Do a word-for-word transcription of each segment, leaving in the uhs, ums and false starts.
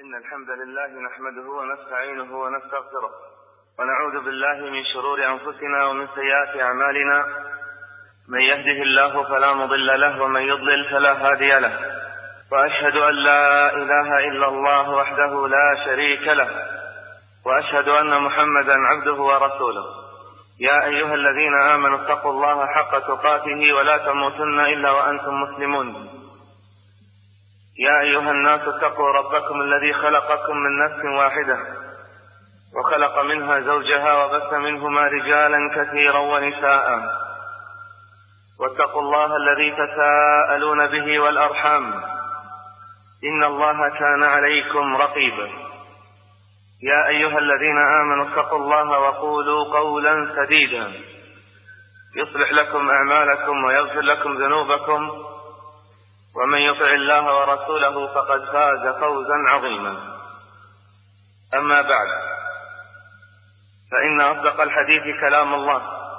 إن الحمد لله نحمده ونستعينه ونستغفره ونعوذ بالله من شرور أنفسنا ومن سيئات أعمالنا. من يهده الله فلا مضل له ومن يضلل فلا هادي له، وأشهد أن لا إله إلا الله وحده لا شريك له، وأشهد أن محمدا عبده ورسوله. يا أيها الذين آمنوا اتقوا الله حق تقاته ولا تموتن إلا وأنتم مسلمون. يا أيها الناس اتقوا ربكم الذي خلقكم من نفس واحدة وخلق منها زوجها وبث منهما رجالا كثيرا ونساء، واتقوا الله الذي تساءلون به والأرحام إن الله كان عليكم رقيبا. يا أيها الذين آمنوا اتقوا الله وقولوا قولا سديدا يصلح لكم أعمالكم ويغفر لكم ذنوبكم، ومن يطع الله ورسوله فقد فاز فوزا عظيما. أما بعد، فإن أصدق الحديث كلام الله،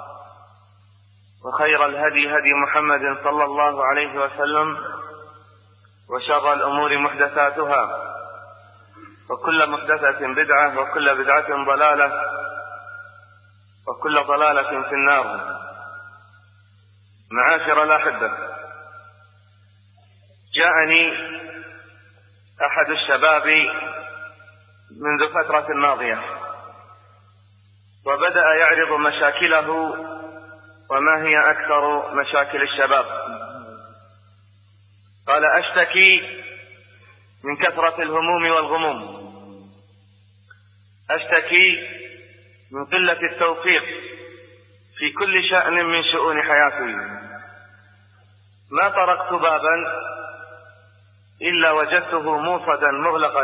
وخير الهدي هدي محمد صلى الله عليه وسلم، وشر الأمور محدثاتها، وكل محدثة بدعة، وكل بدعة ضلالة، وكل ضلالة في النار. معاشر الأحبة، جاءني أحد الشباب منذ فترة ماضية وبدأ يعرض مشاكله، وما هي أكثر مشاكل الشباب. قال: أشتكي من كثرة الهموم والغموم، أشتكي من قلة التوفيق في كل شأن من شؤون حياتي. ما طرقت بابا إلا وجدته موصدا مغلقا،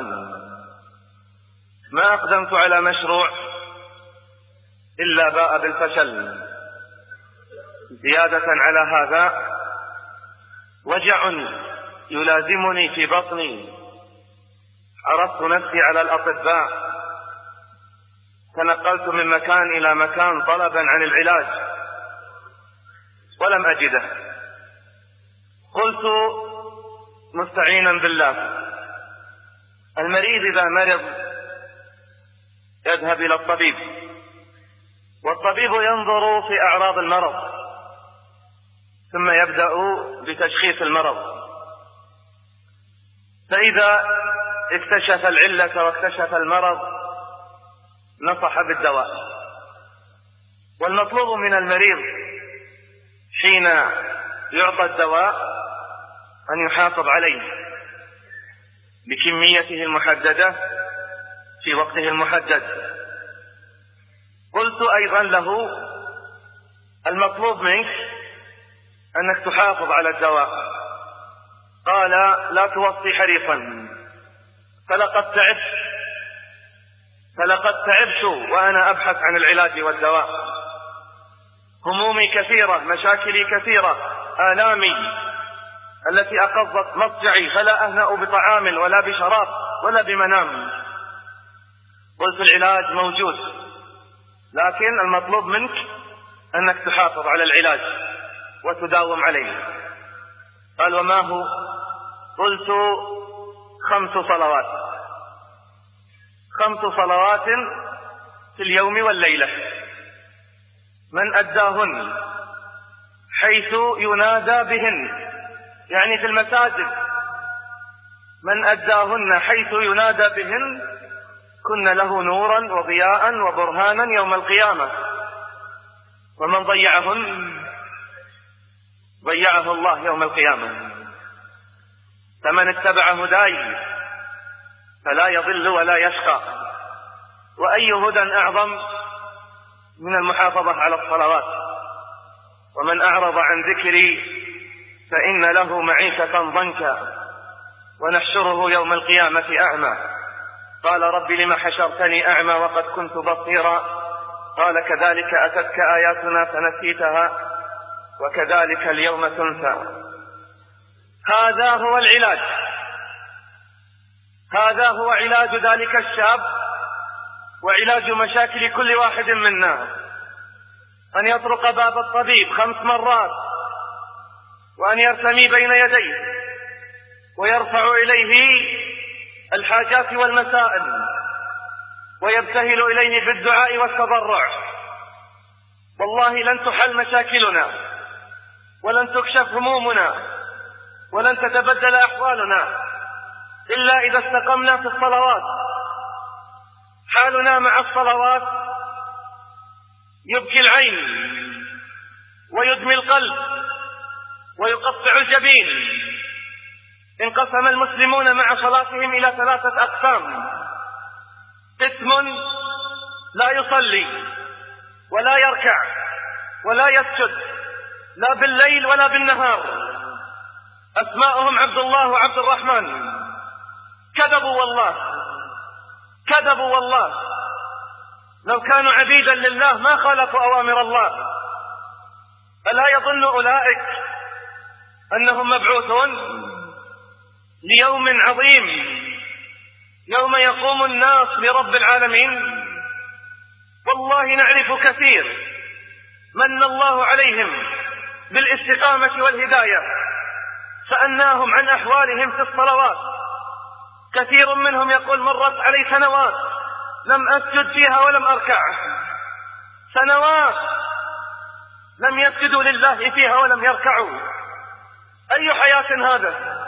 ما أقدمت على مشروع إلا باء بالفشل. زيادة على هذا وجع يلازمني في بطني، عرضت نفسي على الأطباء، تنقلت من مكان إلى مكان طلبا عن العلاج ولم أجده. قلت مستعينا بالله: المريض إذا مرض يذهب إلى الطبيب، والطبيب ينظر في أعراض المرض ثم يبدأ بتشخيص المرض، فإذا اكتشف العلة واكتشف المرض نصح بالدواء. والمطلوب من المريض حين يعطى الدواء أن يحافظ عليه بكميته المحددة في وقته المحدد. قلت أيضا له: المطلوب منك أنك تحافظ على الدواء. قال: لا توصي حريصا، فلقد تعبت فلقد تعبت وأنا أبحث عن العلاج والدواء. همومي كثيرة، مشاكلي كثيرة، آلامي التي أقضت مضجعي، فلا أهنأ بطعام ولا بشراب ولا بمنام. قلت: العلاج موجود، لكن المطلوب منك أنك تحافظ على العلاج وتداوم عليه. قال: وما هو؟ قلت: خمس صلوات خمس صلوات في اليوم والليلة، من أداهن حيث ينادى بهن، يعني في المساجد، من أداهن حيث ينادى بهن كن له نورا وضياء وبرهانا يوم القيامة، ومن ضيعهن ضيعه الله يوم القيامة. فمن اتبع هداي فلا يضل ولا يشقى. وأي هدى أعظم من المحافظة على الصلوات؟ ومن أعرض عن ذكري فإن له معيشة ضنكا ونحشره يوم القيامة أعمى. قال: رب لم حشرتني أعمى وقد كنت بصيرا؟ قال: كذلك أتتك آياتنا فنسيتها وكذلك اليوم تنسى. هذا هو العلاج، هذا هو علاج ذلك الشاب وعلاج مشاكل كل واحد منا، أن يطرق باب الطبيب خمس مرات، وأن يرتمي بين يديه ويرفع إليه الحاجات والمسائل ويبتهل إليه بالدعاء والتضرع، والله لن تحل مشاكلنا ولن تكشف همومنا ولن تتبدل أحوالنا إلا إذا استقمنا في الصلوات. حالنا مع الصلوات يبكي العين ويدمي القلب ويقطع الجبين. انقسم المسلمون مع صلاتهم إلى ثلاثة أقسام: قسم لا يصلي ولا يركع ولا يسجد لا بالليل ولا بالنهار، أسماؤهم عبد الله وعبد الرحمن. كذبوا والله، كذبوا والله، لو كانوا عبيدا لله ما خالفوا أوامر الله. ألا يظن أولئك أنهم مبعوثون ليوم عظيم يوم يقوم الناس لرب العالمين؟ والله نعرف كثير من الله عليهم بالاستقامة والهداية، سألناهم عن أحوالهم في الصلوات، كثير منهم يقول مرت علي سنوات لم أسجد فيها ولم أركع، سنوات لم يسجدوا لله فيها ولم يركعوا. أي حياة هذا؟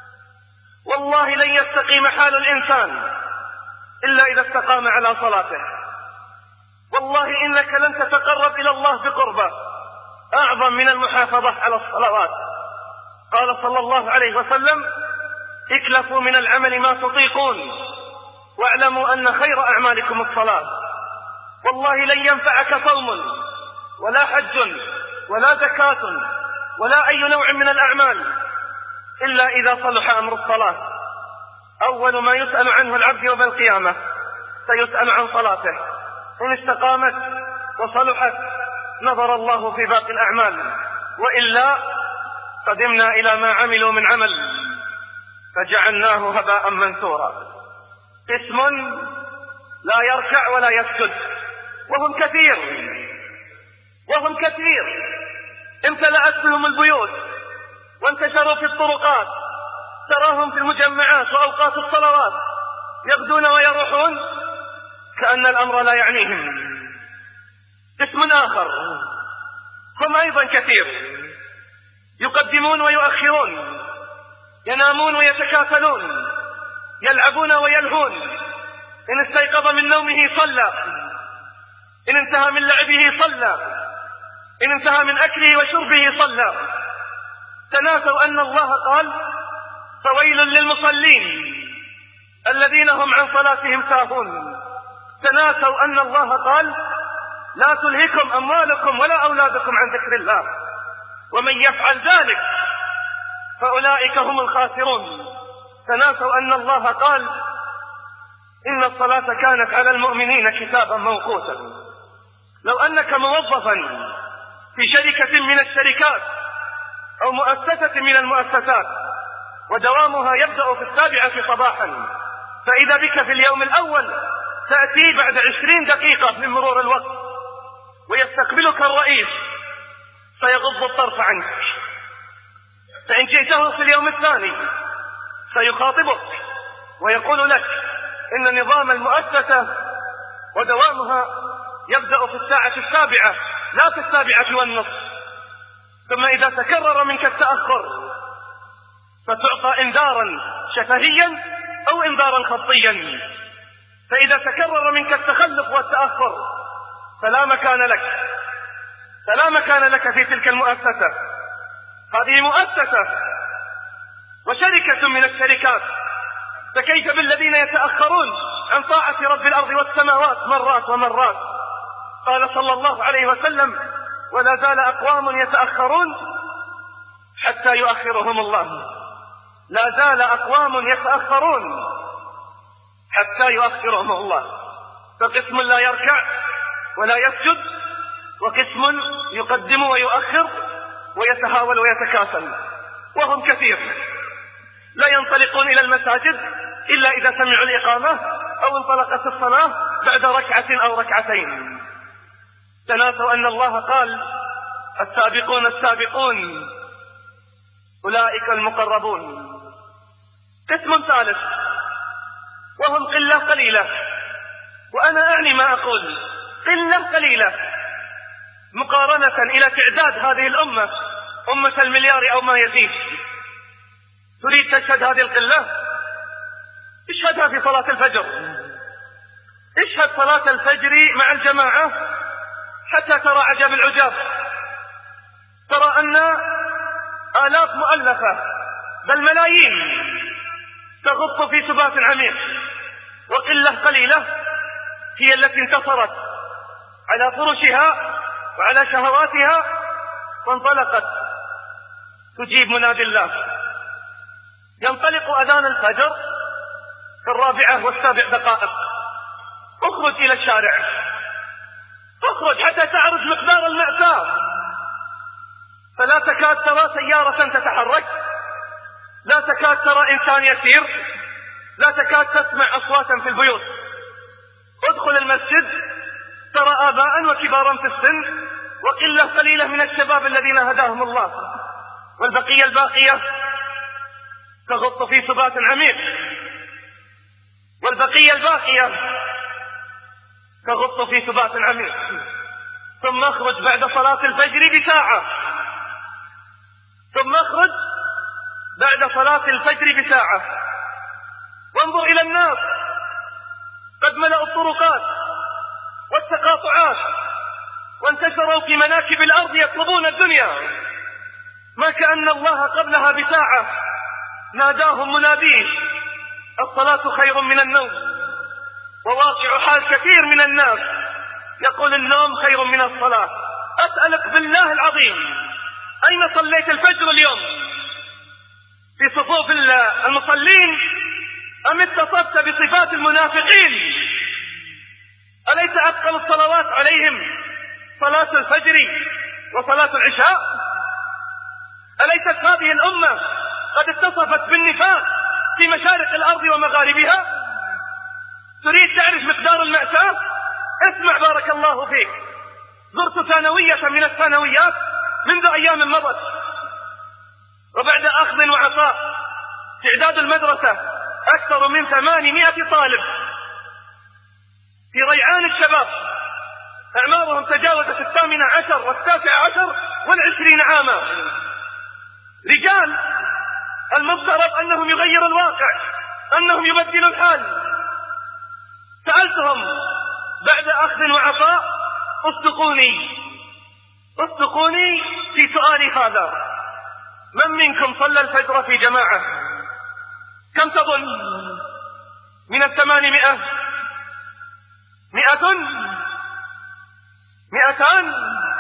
والله لن يستقيم حال الإنسان إلا إذا استقام على صلاته. والله إنك لن تتقرب إلى الله بقربة أعظم من المحافظة على الصلوات. قال صلى الله عليه وسلم: اكلفوا من العمل ما تطيقون واعلموا أن خير أعمالكم الصلاة. والله لن ينفعك صوم ولا حج ولا زكاة ولا أي نوع من الأعمال إلا إذا صلح أمر الصلاة. أول ما يسأل عنه العبد يوم القيامة سيسأل عن صلاته، إن استقامت وصلحت نظر الله في باقي الأعمال، وإلا قدمنا إلى ما عملوا من عمل فجعلناه هباء منثورا. قسم لا يركع ولا يسجد، وهم كثير وهم كثير امتلأت بهم البيوت وانتشروا في الطرقات، تراهم في المجمعات وأوقات الصلوات يغدون ويروحون كأن الأمر لا يعنيهم. قسم آخر هم أيضا كثير، يقدمون ويؤخرون، ينامون ويتكاسلون، يلعبون ويلهون، إن استيقظ من نومه صلى، إن انتهى من لعبه صلى، إن انتهى من أكله وشربه صلى. تناسوا أن الله قال: فويل للمصلين الذين هم عن صلاتهم ساهون. تناسوا أن الله قال: لا تلهكم أموالكم ولا أولادكم عن ذكر الله ومن يفعل ذلك فأولئك هم الخاسرون. تناسوا أن الله قال: إن الصلاة كانت على المؤمنين كتابا موقوتا. لو أنك موظفا في شركة من الشركات أو مؤسسة من المؤسسات ودوامها يبدأ في السابعة صباحا، فإذا بك في اليوم الأول تأتي بعد عشرين دقيقة من مرور الوقت ويستقبلك الرئيس فيغض الطرف عنك، فإن جئته في اليوم الثاني سيخاطبك ويقول لك إن نظام المؤسسة ودوامها يبدأ في الساعة السابعة لا في السابعة والنصف. ثم إذا تكرر منك التأخر فتعطى إنذارا شفهيا أو إنذارا خطيا. فإذا تكرر منك التخلف والتأخر فلا مكان لك، فلا مكان لك في تلك المؤسسة. هذه مؤسسة وشركة من الشركات، فكيف بالذين يتأخرون عن طاعة رب الأرض والسماوات مرات ومرات؟ قال صلى الله عليه وسلم: ولا زال أقوام يتأخرون حتى يؤخرهم الله. لا زال أقوام يتأخرون حتى يؤخرهم الله. فقسم لا يركع ولا يسجد، وقسم يقدم ويؤخر ويتهاول ويتكاسل، وهم كثير لا ينطلقون إلى المساجد إلا إذا سمعوا الإقامة أو انطلقت الصلاة بعد ركعة أو ركعتين. تناسوا أن الله قال: السابقون السابقون أولئك المقربون. قسم ثالث وهم قلة قليلة، وأنا أعني ما أقول، قلة قليلة مقارنة إلى تعداد هذه الأمة، أمة المليار أو ما يزيد. تريد تشهد هذه القلة؟ اشهدها في صلاة الفجر، اشهد صلاة الفجر مع الجماعة حتى ترى عجب العجاب، ترى أن آلاف مؤلفة بل ملايين تغط في سبات عميق، وقلة قليلة هي التي انتصرت على فرشها وعلى شهواتها وانطلقت تجيب منادي الله. ينطلق أذان الفجر في الرابعة والسابع دقائق، اخرج إلى الشارع، اخرج حتى تعرف مقدار المأساة، فلا تكاد ترى سيارة تتحرك، لا تكاد ترى إنسان يسير، لا تكاد تسمع أصواتا في البيوت. ادخل المسجد ترى آباء وكبارا في السن وقلة قليلة من الشباب الذين هداهم الله، والبقية الباقية تغط في سبات عميق، والبقية الباقية تغط في سبات عميق. ثم اخرج بعد صلاة الفجر بساعة، ثم اخرج بعد صلاة الفجر بساعة وانظر إلى الناس، قد ملأوا الطرقات والتقاطعات وانتشروا في مناكب الأرض يطلبون الدنيا، ما كأن الله قبلها بساعة ناداهم مناديه: الصلاة خير من النوم. وواقع حال كثير من الناس يقول النوم خير من الصلاة. أسألك بالله العظيم، أين صليت الفجر اليوم؟ في صفوف المصلين أم اتصفت بصفات المنافقين؟ أليس أثقل الصلوات عليهم صلاة الفجر وصلاة العشاء؟ أليست هذه الأمة قد اتصفت بالنفاق في مشارق الأرض ومغاربها؟ تريد تعرف مقدار المأساة؟ اسمع بارك الله فيك. زرت ثانوية من الثانويات منذ أيام مضت، وبعد أخذ وعطاء تعداد المدرسة أكثر من ثمانمائة طالب في ريعان الشباب أعمارهم تجاوزت الثامنة عشر والتاسع عشر والعشرين عاما، رجال المفترض أنهم يغيروا الواقع، أنهم يبدلوا الحال. سألتهم بعد أخذ وعطاء: اصدقوني اصدقوني في سؤالي هذا، من منكم صلى الفجر في جماعة؟ كم تظن؟ من الثمانمائة مئة؟ مئتان؟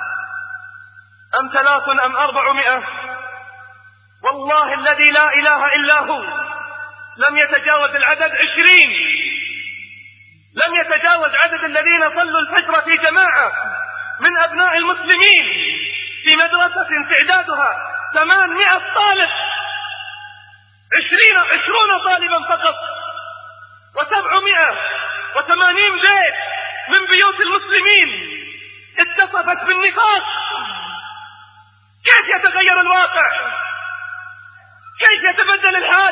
أم ثلاث أم أربعمائة؟ والله الذي لا إله إلا هو لم يتجاوز العدد عشرين، لم يتجاوز عدد الذين صلوا الفجر في جماعة من أبناء المسلمين في مدرسة تعدادها ثمانمائة طالب، عشرين عشرون طالبا فقط، وسبعمائة وثمانين بيت من بيوت المسلمين اتصفت بالنفاق. كيف يتغير الواقع؟ كيف يتبدل الحال؟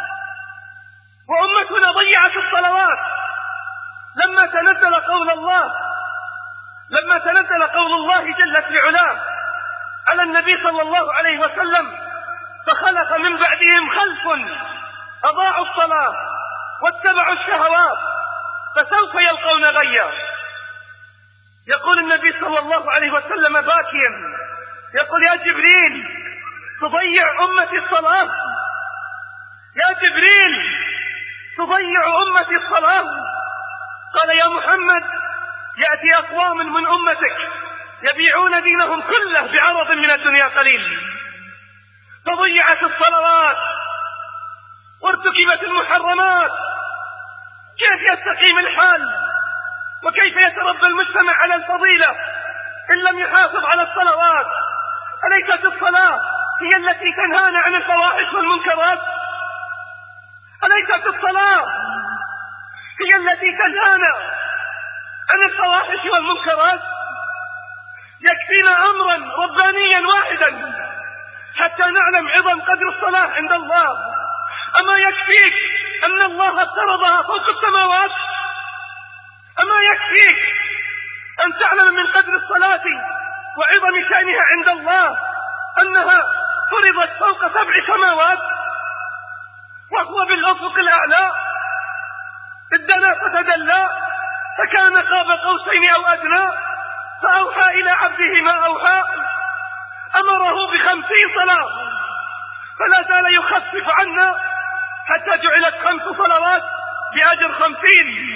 وأمتنا ضيعت الصلوات. لما تنزل قول الله لما تنزل قول الله جل في علاه على النبي صلى الله عليه وسلم: فخلف من بعدهم خلف أضاعوا الصلاة واتبعوا الشهوات فسوف يلقون غيا. يقول النبي صلى الله عليه وسلم باكيا، يقول: يا جبريل تضيع أمتي الصلاة، يا جبريل تضيع أمتي الصلاة. قال: يا محمد يأتي أقوام من أمتك يبيعون دينهم كله بعرض من الدنيا قليل، فضيعت الصلوات وارتكبت المحرمات. كيف يستقيم الحال وكيف يتربى المجتمع على الفضيلة إن لم يحافظ على الصلوات؟ أليست الصلاة هي التي تنهانا عن الفواحش والمنكرات؟ أليست الصلاة هي التي تنهانا عن الفواحش والمنكرات؟ يكفينا أمرا ربانيا واحدا حتى نعلم عظم قدر الصلاة عند الله. أما يكفيك أن الله افترضها فوق السماوات؟ أما يكفيك أن تعلم من قدر الصلاة وعظم شأنها عند الله أنها فرضت فوق سبع سماوات وهو بالأفق الأعلى، ادنا فتدلى فكان قاب قوسين أو أدنى فأوحى إلى عبده ما أوحى، أمره بخمسين صلاة فلا زال يخفف عنا حتى جعلت خمس صلوات بأجر خمسين،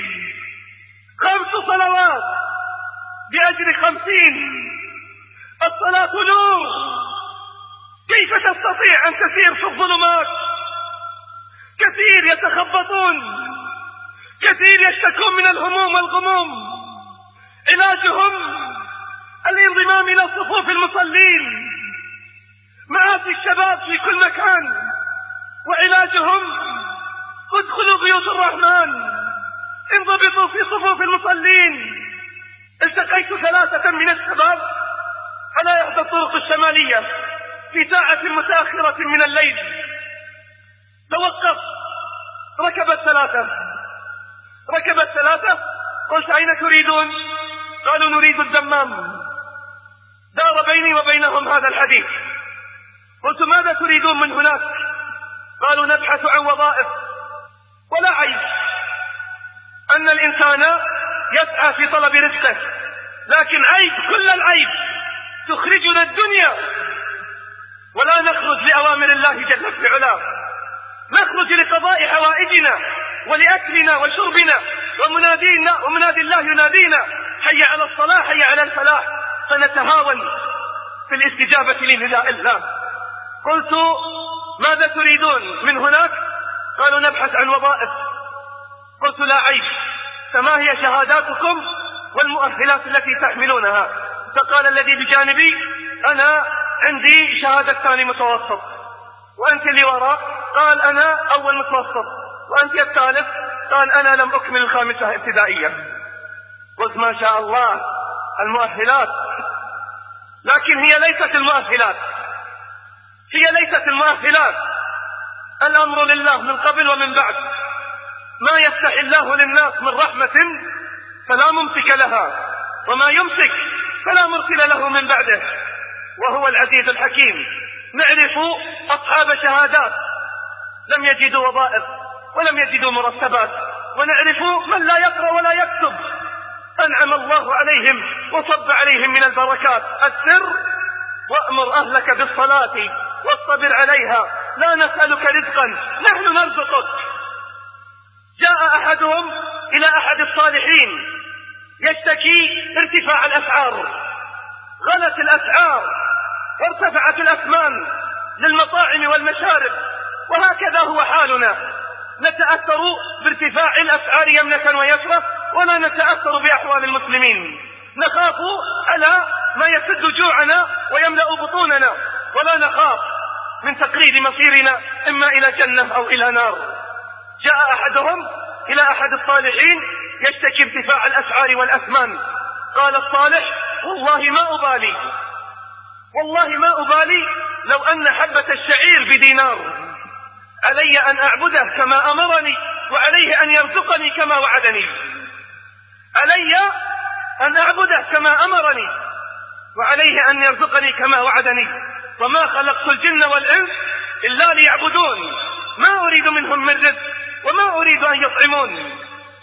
خمس صلوات بأجر خمسين. الصلاة نور، كيف تستطيع أن تسير في الظلمات؟ كثير يتخبطون، كثير يشتكون من الهموم والغموم، علاجهم الانضمام إلى صفوف المصلين، مآتي الشباب في كل مكان، وعلاجهم ادخلوا بيوت الرحمن، انضبطوا في صفوف المصلين. التقيت ثلاثة من الشباب على إحدى الطرق الشمالية في ساعة متأخرة من الليل، توقف، ركب الثلاثة ركب الثلاثة قلت أين تريدون؟ قالوا نريد الدمام. دار بيني وبينهم هذا الحديث، قلت ماذا تريدون من هناك؟ قالوا نبحث عن وظائف. ولا عيب أن الإنسان يسعى في طلب رزقه، لكن عيب كل العيب تخرجنا الدنيا ولا نخرج لأوامر الله جل في علاه، نخرج لقضاء حوائجنا ولأكلنا وشربنا، ومنادينا ومنادي الله ينادينا حي على الصلاة حي على الفلاح، فنتهاون في الاستجابة لنداء الله. قلت ماذا تريدون من هناك؟ قالوا نبحث عن وظائف. قلت لا عيب، فما هي شهاداتكم والمؤهلات التي تحملونها؟ فقال الذي بجانبي أنا عندي شهادة ثاني متوسط. وأنت اللي وراء؟ قال أنا أول متوسط. وأنت الثالث؟ قال أنا لم أكمل الخامسة ابتدائية. قلت ما شاء الله المؤهلات، لكن هي ليست المؤهلات هي ليست المؤهلات الأمر لله من قبل ومن بعد. ما يفتح الله للناس من رحمة فلا ممسك لها، وما يمسك فلا مرسل له من بعده، وهو العزيز الحكيم. نعرف أصحاب شهادات لم يجدوا وظائف ولم يجدوا مرتبات، ونعرف من لا يقرأ ولا يكتب أنعم الله عليهم وصب عليهم من البركات. السر وأمر أهلك بالصلاة واصطبر عليها لا نسألك رزقا نحن نرزقك. جاء أحدهم إلى أحد الصالحين يشتكي ارتفاع الأسعار، غلت الأسعار وارتفعت الأثمان للمطاعم والمشارب، وهكذا هو حالنا، نتأثر بارتفاع الأسعار يمنة ويسرة ولا نتأثر بأحوال المسلمين، نخاف على ما يسد جوعنا ويملأ بطوننا، ولا نخاف من تقرير مصيرنا إما إلى جنة أو إلى نار. جاء أحدهم إلى أحد الصالحين يشتكي ارتفاع الأسعار والأثمان، قال الصالح والله ما أبالي والله ما أبالي لو أن حبة الشعير بدينار، علي أن أعبده كما أمرني وعليه أن يرزقني كما وعدني، علي أن أعبده كما أمرني وعليه أن يرزقني كما وعدني، وما خلقت الجن والإنس إلا ليعبدون، ما أريد منهم من رزق وما أريد أن يطعمون.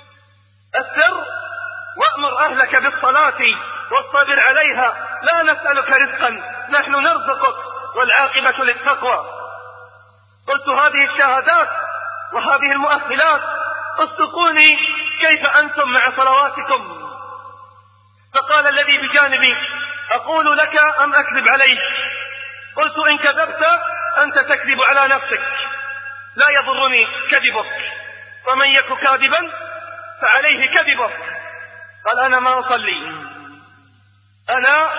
السر وأمر أهلك بالصلاة واصطبر عليها لا نسألك رزقا نحن نرزقك والعاقبة للتقوى. قلت هذه الشهادات وهذه المؤهلات اصدقوني كيف أنتم مع صلواتكم؟ فقال الذي بجانبي أقول لك أم أكذب عليك؟ قلت إن كذبت أنت تكذب على نفسك، لا يضرني كذبك، ومن يك كاذبا فعليه كذبه. قال أنا ما أصلي أنا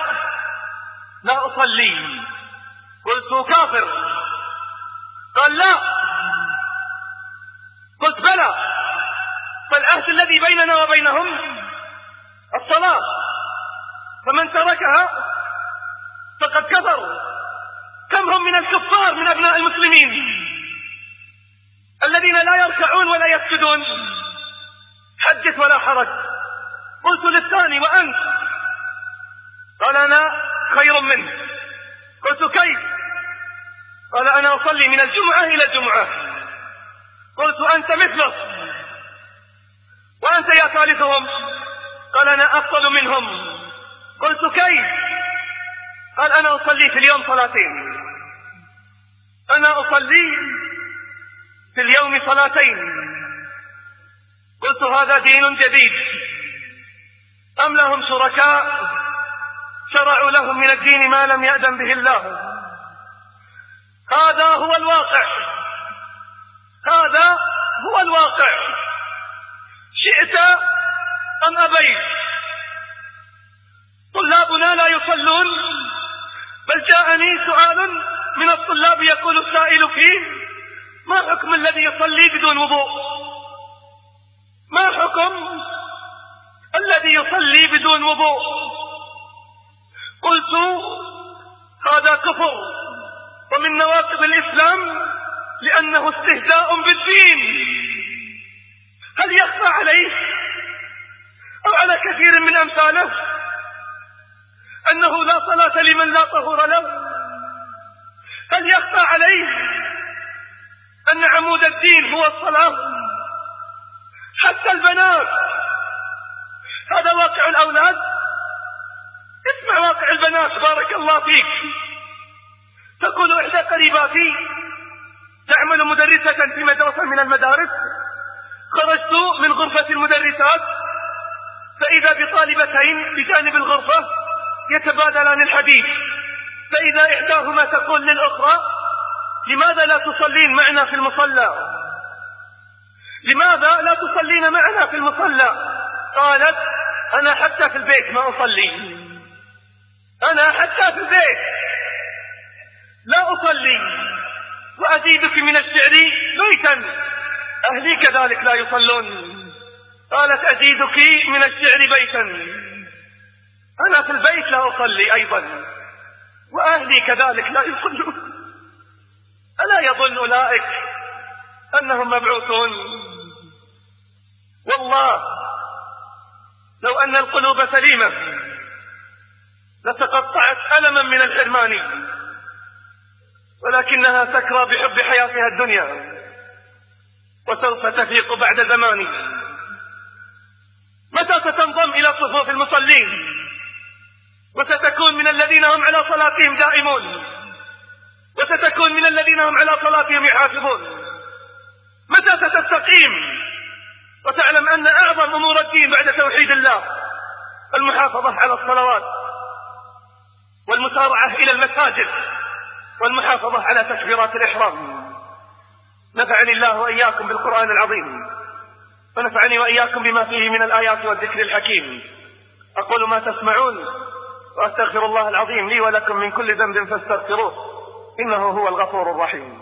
لا أصلي. قلت كافر؟ قال لا. قلت بلى، فالعهد الذي بيننا وبينهم الصلاة، فمن تركها فقد كفر. كم هم من الكفار من أبناء المسلمين؟ الذين لا يركعون ولا يسجدون. حدث ولا حرج. قلت للثاني: وأنت؟ قال: أنا خير منه. قلت: كيف؟ قال: أنا أصلي من الجمعة إلى الجمعة. قلت: أنت مثله. وأنت يا ثالثهم؟ قال: أنا أفضل منهم. قلت: كيف؟ قال: أنا أصلي في اليوم صلاتين. أنا أصلي في اليوم صلاتين. قلت: هذا دين جديد أم لهم شركاء شرعوا لهم من الدين ما لم يأذن به الله؟ هذا هو الواقع، هذا هو الواقع، شئت أم أبيت. طلابنا لا يصلون، بل جاءني سؤال من الطلاب يقول السائل فيه: ما حكم الذي يصلي بدون وضوء؟ ما حكم الذي يصلي بدون وضوء؟ قلت: هذا كفر ومن نواقض الإسلام، لأنه استهزاء بالدين. هل يخفى عليه أو على كثير من أمثاله أنه لا صلاة لمن لا طهور له؟ هل يخفى عليه أن عمود الدين هو الصلاة؟ حتى البنات، هذا واقع الأولاد. اسمع واقع البنات بارك الله فيك. تقول إحدى قريباتي تعمل مدرسة في مدرسة من المدارس: خرجت من غرفة المدرسات فإذا بطالبتين بجانب الغرفة يتبادلان الحديث، فإذا إحداهما تقول للأخرى: لماذا لا تصلين معنا في المصلى؟ لماذا لا تصلين معنا في المصلى؟ قالت: أنا حتى في البيت ما أصلي، أنا حتى في البيت لا أصلي. وأزيدك من الشعر بيتا: أهلي كذلك لا يصلون. قالت: أزيدك من الشعر بيتا: أنا في البيت لا أصلي أيضا، وأهلي كذلك لا يصلون. ألا يظن أولئك أنهم مبعوثون؟ والله لو أن القلوب سليمة لتقطعت ألما من الحرمان، ولكنها سكرى بحب حياتها الدنيا، وسوف تفيق بعد زمان. متى ستنضم إلى صفوف المصلين وستكون من الذين هم على صلاتهم دائمون، وستكون من الذين هم على صلاتهم يحافظون؟ متى ستستقيم وتعلم أن أعظم أمور الدين بعد توحيد الله المحافظة على الصلوات، والمسارعة إلى المساجد، والمحافظة على تكبيرات الإحرام؟ نفعني الله وإياكم بالقرآن العظيم، ونفعني وإياكم بما فيه من الآيات والذكر الحكيم. أقول ما تسمعون، وأستغفر الله العظيم لي ولكم من كل ذنب فاستغفروه، إنه هو الغفور الرحيم.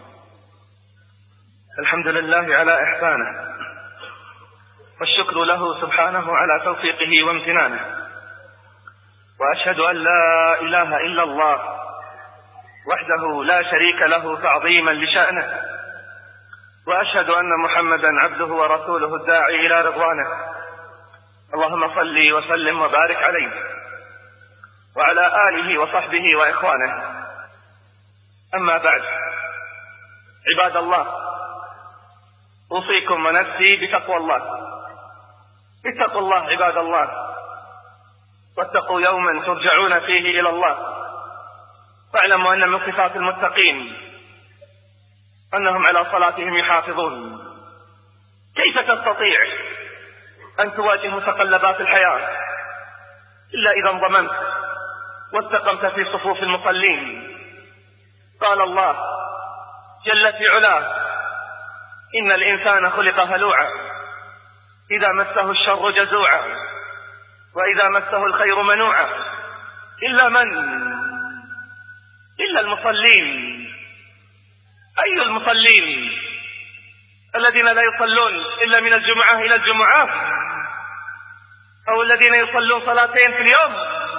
الحمد لله على إحسانه، والشكر له سبحانه على توفيقه وامتنانه، وأشهد أن لا إله إلا الله وحده لا شريك له تعظيما لشأنه، وأشهد أن محمدا عبده ورسوله الداعي إلى رضوانه. اللهم صل وسلم وبارك عليه وعلى آله وصحبه وإخوانه. أما بعد، عباد الله، أوصيكم ونفسي بتقوى الله. اتقوا الله عباد الله، واتقوا يوما ترجعون فيه إلى الله. واعلموا أن من صفات المتقين أنهم على صلاتهم يحافظون. كيف تستطيع أن تواجه متقلبات الحياة إلا إذا انضممت واستقمت في صفوف المصلين؟ قال الله جل في علاه: إن الإنسان خلق هلوعا إذا مسه الشر جزوعا وإذا مسه الخير منوعا إلا من إلا المصلين. أي المصلين؟ الذين لا يصلون إلا من الجمعة إلى الجمعة، أو الذين يصلون صلاتين في اليوم،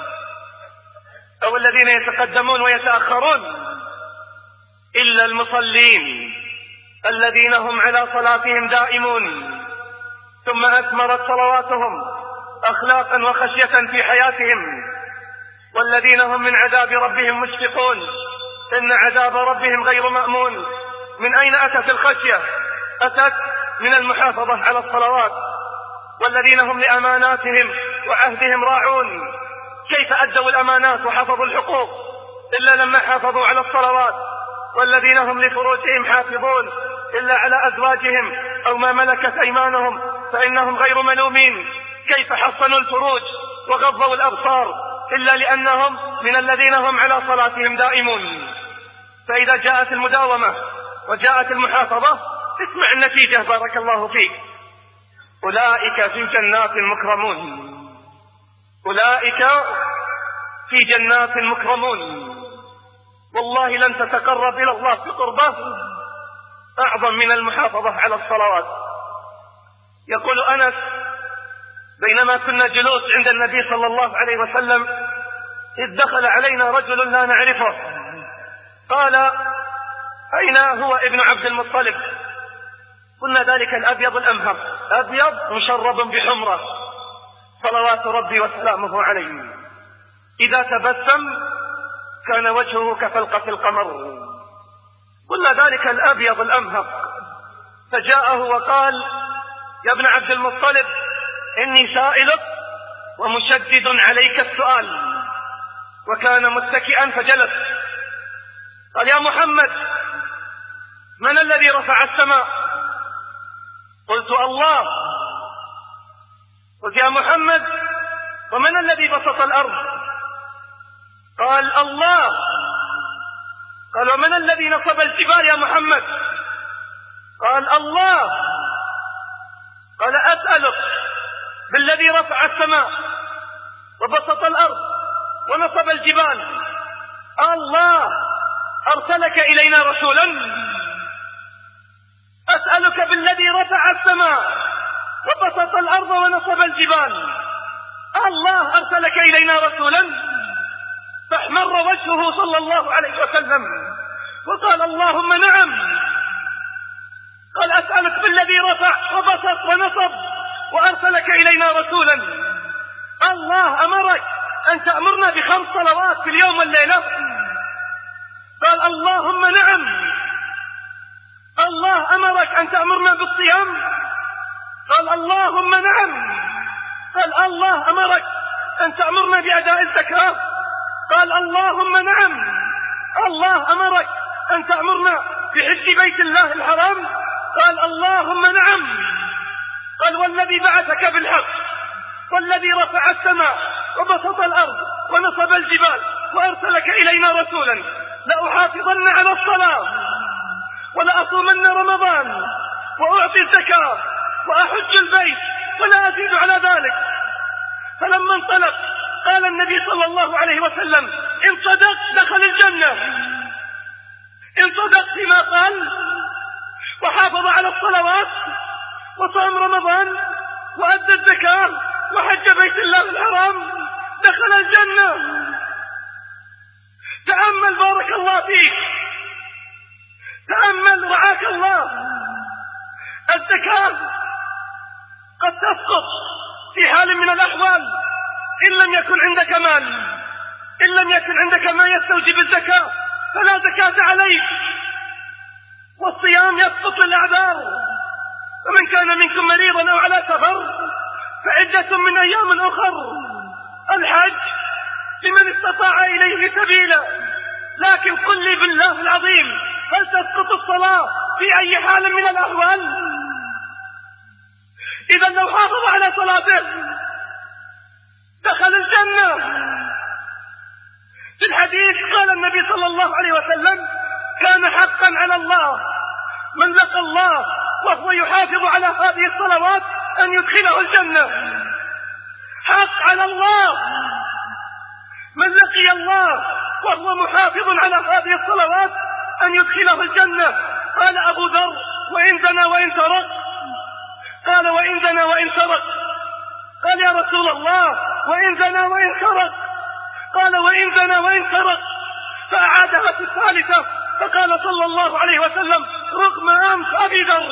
أو الذين يتقدمون ويتأخرون؟ إلا المصلين. الذين هم على صلاتهم دائمون، ثم أثمرت صلواتهم أخلاقا وخشية في حياتهم، والذين هم من عذاب ربهم مشفقون، إن عذاب ربهم غير مأمون. من أين أتت الخشية؟ أتت من المحافظة على الصلوات. والذين هم لأماناتهم وعهدهم راعون، كيف أدوا الأمانات وحفظوا الحقوق إلا لما حافظوا على الصلوات؟ والذين هم لفروجهم حافظون إلا على أزواجهم أو ما ملكت أيمانهم فإنهم غير ملومين. كيف حصنوا الفروج وغضوا الأبصار إلا لأنهم من الذين هم على صلاتهم دائمون. فإذا جاءت المداومة وجاءت المحافظة، اسمع النتيجة بارك الله فيك. أولئك في جنات مكرمون، أولئك في جنات مكرمون. والله لن تتقرب إلى الله بقربه أعظم من المحافظة على الصلوات. يقول أنس: بينما كنا جلوس عند النبي صلى الله عليه وسلم إذ دخل علينا رجل لا نعرفه، قال: أين هو ابن عبد المطلب؟ قلنا: ذلك الأبيض الأمهر، أبيض مشرب بحمرة صلوات ربي وسلامه عليه، إذا تبسم كان وجهه كفلقة القمر. قلنا: ذلك الأبيض الأمهر. فجاءه وقال: يا ابن عبد المطلب، إني سائلك ومشدد عليك السؤال. وكان متكئا فجلس. قال: يا محمد، من الذي رفع السماء؟ قلت: الله. قلت: يا محمد، ومن الذي بسط الأرض؟ قال: الله. قال: ومن الذي نصب الجبال يا محمد؟ قال: الله. قال: أسألك بالذي رفع السماء وبسط الأرض ونصب الجبال، الله أرسلك إلينا رسولا؟ أسألك بالذي رفع السماء وبسط الأرض ونصب الجبال، الله أرسلك إلينا رسولا؟ فاحمر وجهه صلى الله عليه وسلم وقال: اللهم نعم. قال: أسألك بالذي رفع وبسط ونصب وأرسلك إلينا رسولا، الله أمرك أن تأمرنا بخمس صلوات في اليوم والليلة؟ قال: اللهم نعم. الله أمرك أن تأمرنا بالصيام؟ قال: اللهم نعم. قال: الله أمرك أن تأمرنا بأداء الزكاة؟ قال: اللهم نعم. الله أمرك أن تأمرنا بحج بيت الله الحرام؟ قال: اللهم نعم. قال: والذي بعثك بالحق والذي رفع السماء وبسط الأرض ونصب الجبال وأرسلك إلينا رسولا لأحافظن على الصلاة ولأصومن رمضان وأعطي الزكاة وأحج البيت ولا أزيد على ذلك. فلما انطلق قال النبي صلى الله عليه وسلم: إن صدق دخل الجنة. إن صدق فيما قال وحافظ على الصلوات وصام رمضان وأدى الزكاة وحج بيت الله الحرام دخل الجنة. تأمل بارك الله فيك، تأمل رعاك الله. الزكاة قد تسقط في حال من الأحوال إن لم يكن عندك مال، إن لم يكن عندك ما يستوجب الزكاة فلا زكاة عليك. والصيام يسقط للأعذار، ومن كان منكم مريضا أو على سفر فعدة من أيام أخر. الحج لمن استطاع إليه سبيلا. لكن قل لي بالله العظيم، هل تسقط الصلاة في أي حال من الأحوال؟ إذا لو حافظ على صلاته دخل الجنة. في الحديث قال النبي صلى الله عليه وسلم: كان حقا على الله من لقى الله وهو يحافظ على هذه الصلوات أن يدخله الجنة. حق على الله من لقي الله وهو محافظ على هذه الصلوات أن يدخله الجنة. قال أبو ذر: وإن زنى وإن سرق؟ قال: وإن زنى وإن سرق. قال: يا رسول الله، وإن زنى وإن سرق؟ قال: وإن زنى وإن سرق. فأعادها في الثالثة فقال صلى الله عليه وسلم: رغم أنف أبي ذر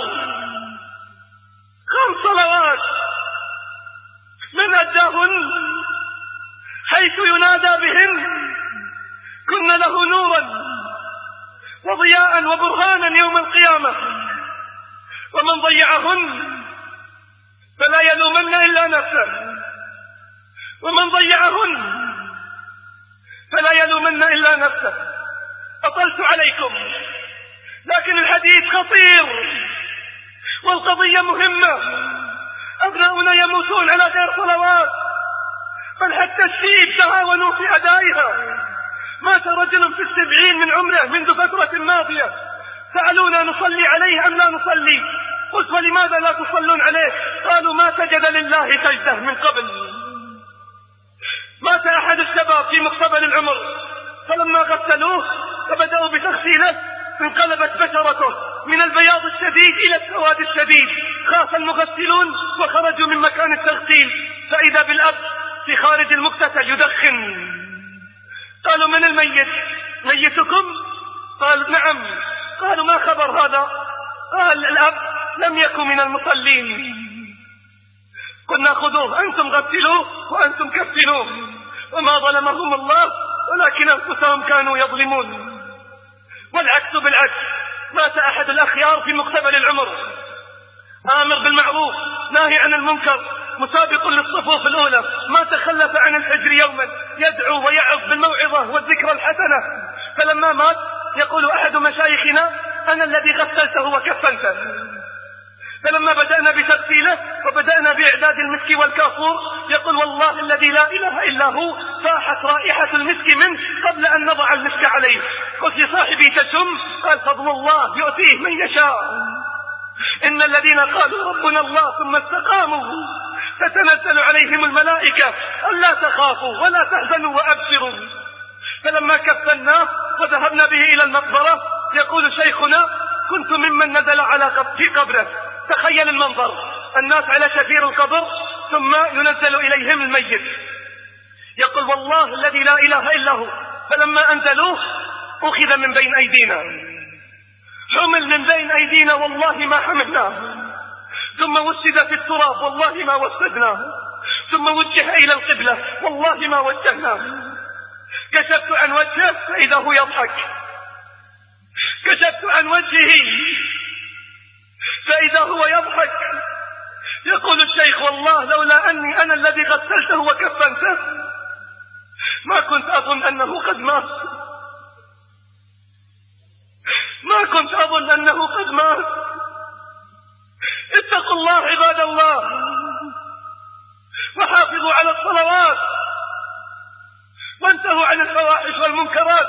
خمس صلوات من أداهن حيث ينادى بهن كن له نورا وضياء وبرهانا يوم القيامة، ومن ضيعهن فلا يلومن إلا نفسه، ومن ضيعهن فلا يلومن إلا نفسه. أطلت عليكم لكن الحديث خطير والقضية مهمة. أبناؤنا يموتون على غير صلوات، بل حتى الشيب تهاونوا في أدائها. مات رجل في السبعين من عمره منذ فترة ماضية، سألونا نصلي عليه أم لا نصلي؟ قلت ولماذا لا تصلون عليه؟ قالوا ما سجد لله سجده من قبل. مات أحد الشباب في مقتبل العمر، فلما غسلوه فبدأوا بتغسيله انقلبت بشرته من البياض الشديد إلى السواد الشديد. خاف المغسلون وخرجوا من مكان التغسيل، فإذا بالأب في خارج المغتسل يدخن. قالوا من الميت؟ ميتكم؟ قال نعم. قالوا ما خبر هذا؟ قال الأب لم يكن من المصلين. قلنا خذوه أنتم غسلوه وأنتم كفنوه، وما ظلمهم الله ولكن أنفسهم كانوا يظلمون. والعكس بالعكس، مات أحد الأخيار في مقتبل العمر، آمر بالمعروف ناهي عن المنكر، مسابق للصفوف الأولى، ما تخلف عن الحجر يوما، يدعو ويعظ بالموعظة والذكرى الحسنة. فلما مات يقول أحد مشايخنا أنا الذي غسلته وكفنته. فلما بدأنا بتغسيله وبدأنا بإعداد المسك والكافور يقول والله الذي لا إله إلا هو فاحت رائحة المسك منه قبل أن نضع المسك عليه. قلت لصاحبي تشم؟ قال فضل الله يؤتيه من يشاء. إن الذين قالوا ربنا الله ثم استقاموا تتنزل عليهم الملائكة ألا تخافوا ولا تحزنوا وأبشروا. فلما كفناه وذهبنا به إلى المقبرة يقول شيخنا كنت ممن نزل على في قبره. تخيل المنظر، الناس على شفير القبر ثم ينزل إليهم الميت. يقول والله الذي لا إله إلا هو فلما أنزلوه أخذ من بين أيدينا، حمل من بين أيدينا والله ما حملناه، ثم وسد في التراب والله ما وسدناه، ثم وجه إلى القبلة والله ما وجهناه. كشفت عن وجهه فإذا هو يضحك، كشفت عن وجهه فإذا هو يضحك. يقول الشيخ والله لولا أني أنا الذي غسلته وكفنته ما كنت أظن أنه قد مات، ما كنت أظن أنه قد مات. اتقوا الله عباد الله وحافظوا على الصلوات وانتهوا عن الفواحش والمنكرات.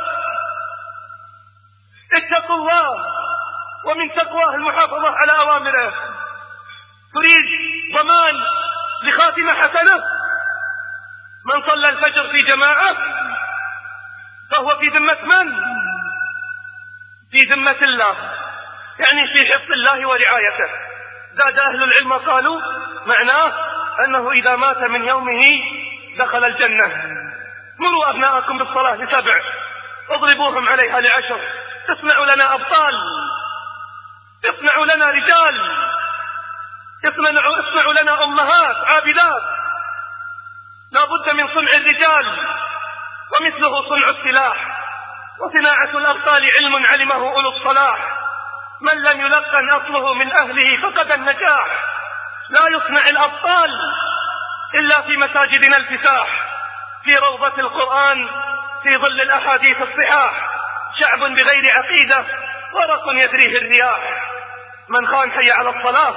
اتقوا الله، ومن تقواه المحافظة على أوامره. تريد ضمان لخاتمة حسنة؟ من صلى الفجر في جماعة فهو في ذمة من؟ في ذمة الله، يعني في حفظ الله ورعايته. زاد أهل العلم قالوا معناه أنه إذا مات من يومه دخل الجنة. مروا أبناءكم بالصلاة لسبع، اضربوهم عليها لعشر. تصنعوا لنا أبطال، اصنعوا لنا رجال، اصنعوا لنا أمهات عابدات. لا بد من صنع الرجال، ومثله صنع السلاح. وصناعة الأبطال علم علمه أولو الصلاح. من لم يلقن أصله من أهله فقد النجاح. لا يصنع الأبطال إلا في مساجدنا الفساح، في روضة القرآن، في ظل الأحاديث الصحاح. شعب بغير عقيدة ورق يدريه الرياح. من خان حي على الصلاة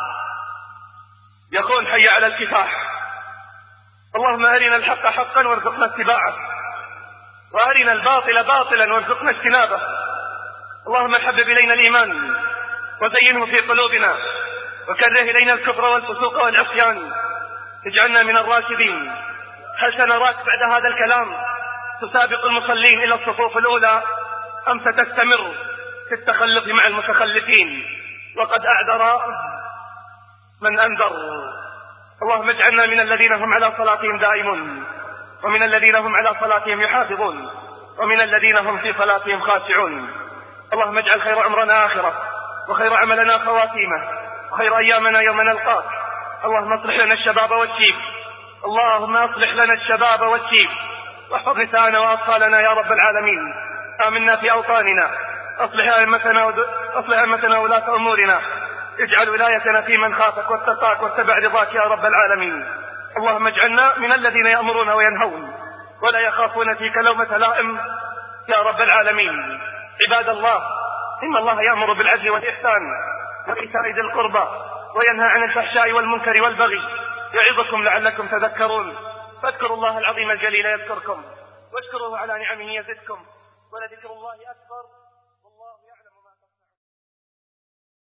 يكون حي على الكفاح. اللهم أرنا الحق حقا وارزقنا اتباعه، وأرنا الباطل باطلا وارزقنا اجتنابه. اللهم حبب إلينا الإيمان وزينه في قلوبنا، وكره إلينا الكفر والفسوق والعصيان، اجعلنا من الراشدين. هل سنراك بعد هذا الكلام تسابق المصلين إلى الصفوف الأولى أم ستستمر في التخلف مع المتخلفين؟ وقد أعذر من أنذر. اللهم اجعلنا من الذين هم على صلاتهم دائمون، ومن الذين هم على صلاتهم يحافظون، ومن الذين هم في صلاتهم خاشعون. اللهم اجعل خير عمرنا آخرة، وخير عملنا خواتيمه، وخير أيامنا يوم نلقاك. اللهم اصلح لنا الشباب والشيب، اللهم اصلح لنا الشباب والشيب، واحفظ نساءنا وأطفالنا يا رب العالمين. آمنا في أوطاننا، أصلح أئمتنا ود... أصلح أئمتنا ولاة أمورنا، اجعل ولايتنا في من خافك واتقاك واتبع رضاك يا رب العالمين. اللهم اجعلنا من الذين يأمرون وينهون ولا يخافون فيك لومة لائم يا رب العالمين. عباد الله، إن الله يأمر بالعدل والإحسان وإيتاء ذي القربى وينهى عن الفحشاء والمنكر والبغي، يعظكم لعلكم تذكرون. فاذكروا الله العظيم الجليل يذكركم، واشكروه على نعمه يزدكم، ولذكر الله أكبر.